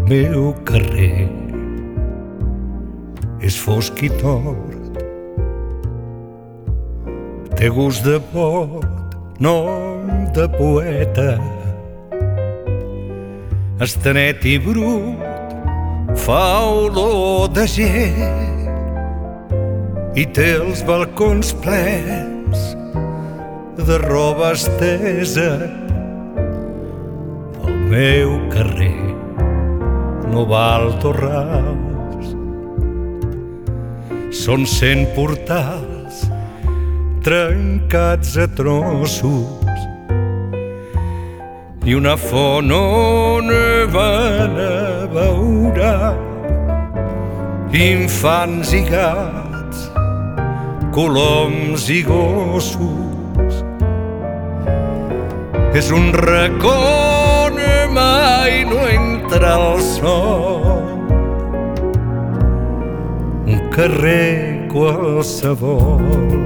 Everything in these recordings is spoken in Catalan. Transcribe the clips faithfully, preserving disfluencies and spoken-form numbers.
meu carrer és fosc i tort, té gust de pot, nom de poeta, estanet i brut, fa olor de gent i té els balcons plens de roba estesa. El meu carrer no val dos rals, són cent portals trencats a trossos i una font on van a beure infants i gats, coloms i gossos. És un racó on mai no entra el sol, un carrer qualsevol.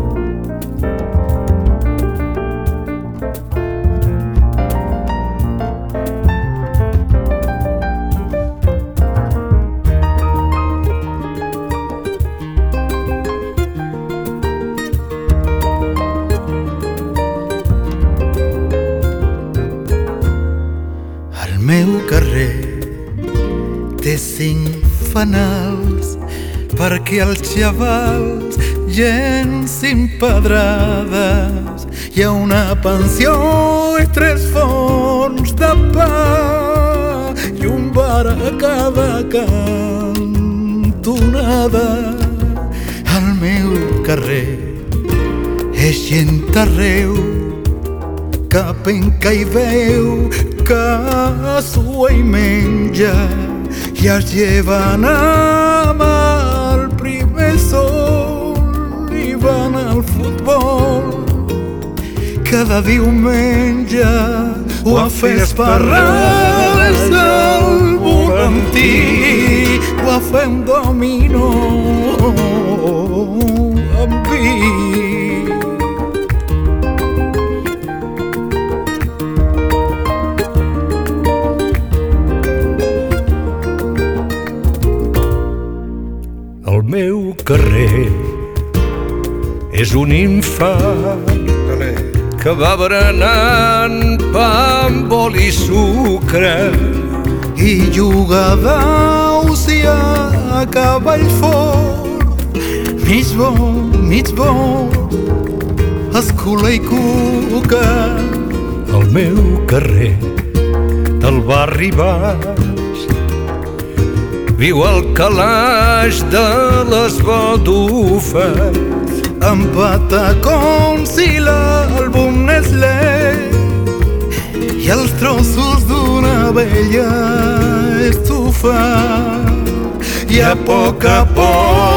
El meu carrer té cinc fanals perquè els xavals llencin pedrades. Hi ha una pensió i tres forns de pa i un bar a cada cantonada. El meu carrer és gent arreu que penca i veu, que sua i menja i es lleven amb el primer sol i van al futbol cada diumenge o a fer esparrals al volantí o a fer un dominó amb vi. El meu carrer és un infant que va berenant pa amb oli i sucre i juga daus i a cavall fort, mig bo, mig bo, escula i cuca. El meu carrer del barri baix viu al calaix de les badufes amb patacons i l'àlbum Nestlé i els trossos d'una vella estufa. I a poc a poc